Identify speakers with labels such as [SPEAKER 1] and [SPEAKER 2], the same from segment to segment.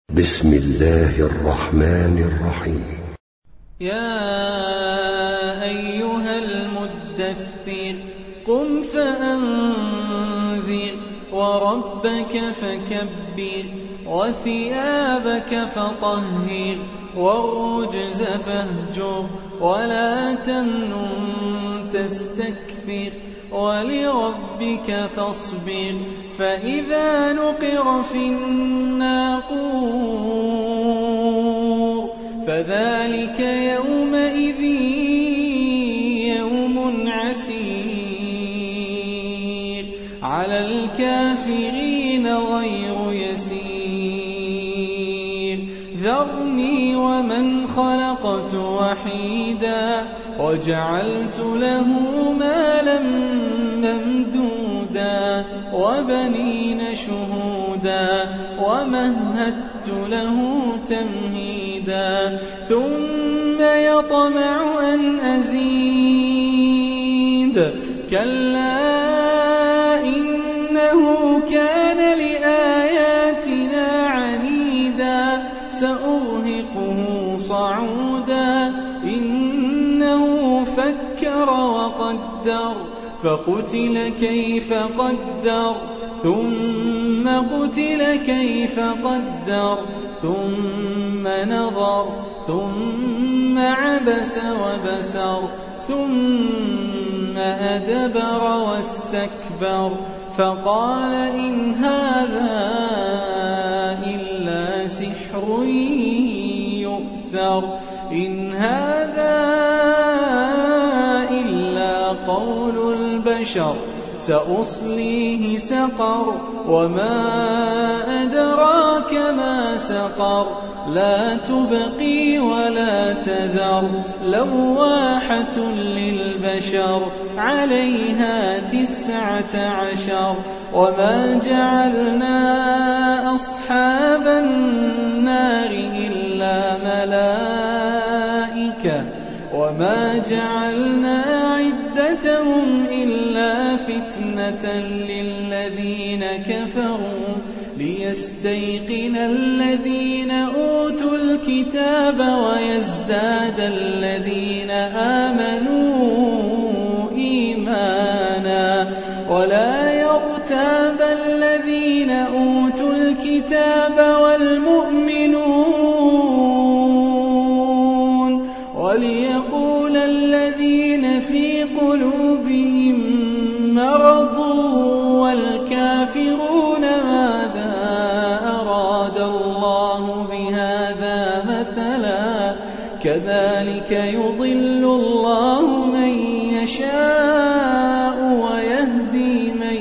[SPEAKER 1] بسم الله الرحمن الرحيم.
[SPEAKER 2] يا أيها المدثر قم فأنذر وربك فكبر وثيابك فطهر والرجز فاهجر ولا تمنن تستكثر ولربك فاصبر فإذا نقر في الناقور فذلك يومئذ يوم عسير على الكافرين غير يسير ذرني ومن خلقت وحيدا وجعلت له مالا ممدودا وبنين شهودا ومهدت له تمهيدا ثم يطمع أن أزيد كلا إنه كان لآياتنا عنيدا سأرهقه صعودا إنه فكر وقدر فقتل كيف قدر ثم قتل كيف قدر ثم نظر ثم عبس وبسر ثم أدبر واستكبر فقال إن هذا إلا سحر يؤثر إن هذا إلا قول البشر سأصليه سقر وما أدراك ما سقر لا تبقي ولا تذر لواحة للبشر عليها 19 وما جعلنا أصحاب النار إلا ملائكة وما جعلنا عدتهم إلا فتنة للذين كفروا ليستيقن الذين أوتوا الكتاب ويزداد الذين آمنوا إيمانا ولا يرتاب الذين أوتوا الكتاب والمؤمنون وليقول الذين في قلوبهم مرض والكافرون ماذا أراد الله بهذا مثلا كذلك يضل الله من يشاء ويهدي من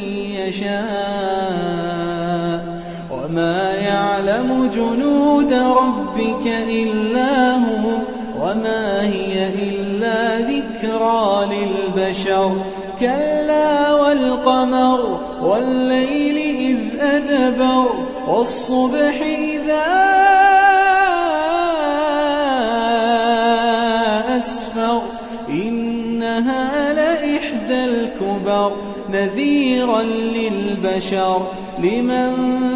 [SPEAKER 2] يشاء وما يعلم جنود ربك إلا هو وما هي إلا ذكرى للبشر كلا والقمر والليل إذ أدبر والصبح إذا أسفر إنها لإحدى الكبر نذيرا للبشر لمن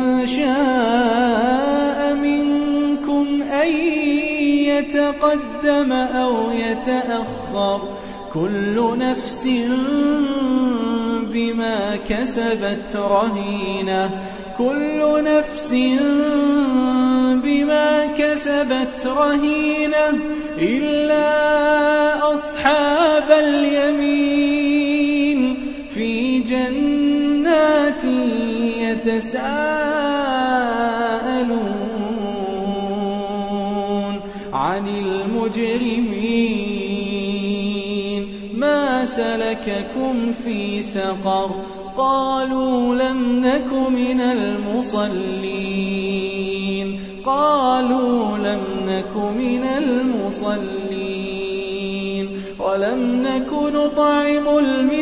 [SPEAKER 2] شاء منكم أن يتقدم أو يتأخر كل نفس بما كسبت رهينة كل نفس بما كسبت رهينة إلا أصحاب اليمين في جنات يتساءلون عن المجرمين ما سلككم في سقر قالوا لم نك من المصلين قالوا لم نك من المصلين ولم نك نطعم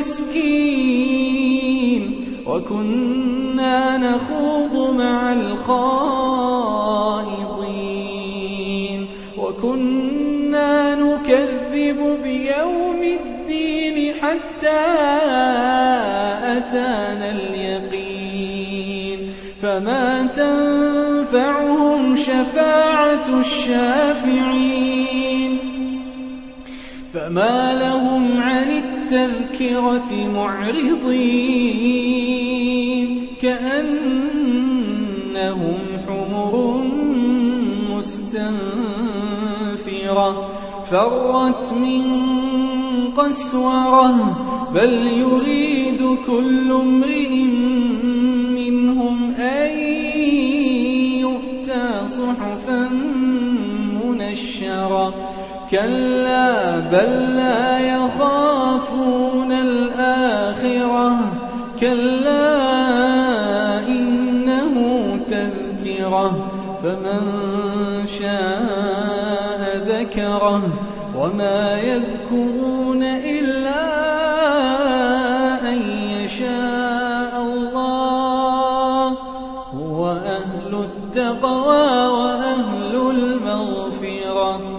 [SPEAKER 2] المسكين وكنا نخوض مع الخائضين وكنا نكذب بيوم الدين حتى أتانا اليقين فما تنفعهم شفاعة الشافعين فما لهم عن التذكرة معرضين كأنهم حمر مستنفرة فرت من قسورة بل يريد كل امرئ منهم أن يؤتى صحفا منشرة كلا بل لا يخافون الآخرة كلا إنه تذكرة فمن شاء ذكره وما يذكرون إلا أن يشاء الله هو أهل التقوى وأهل المغفرة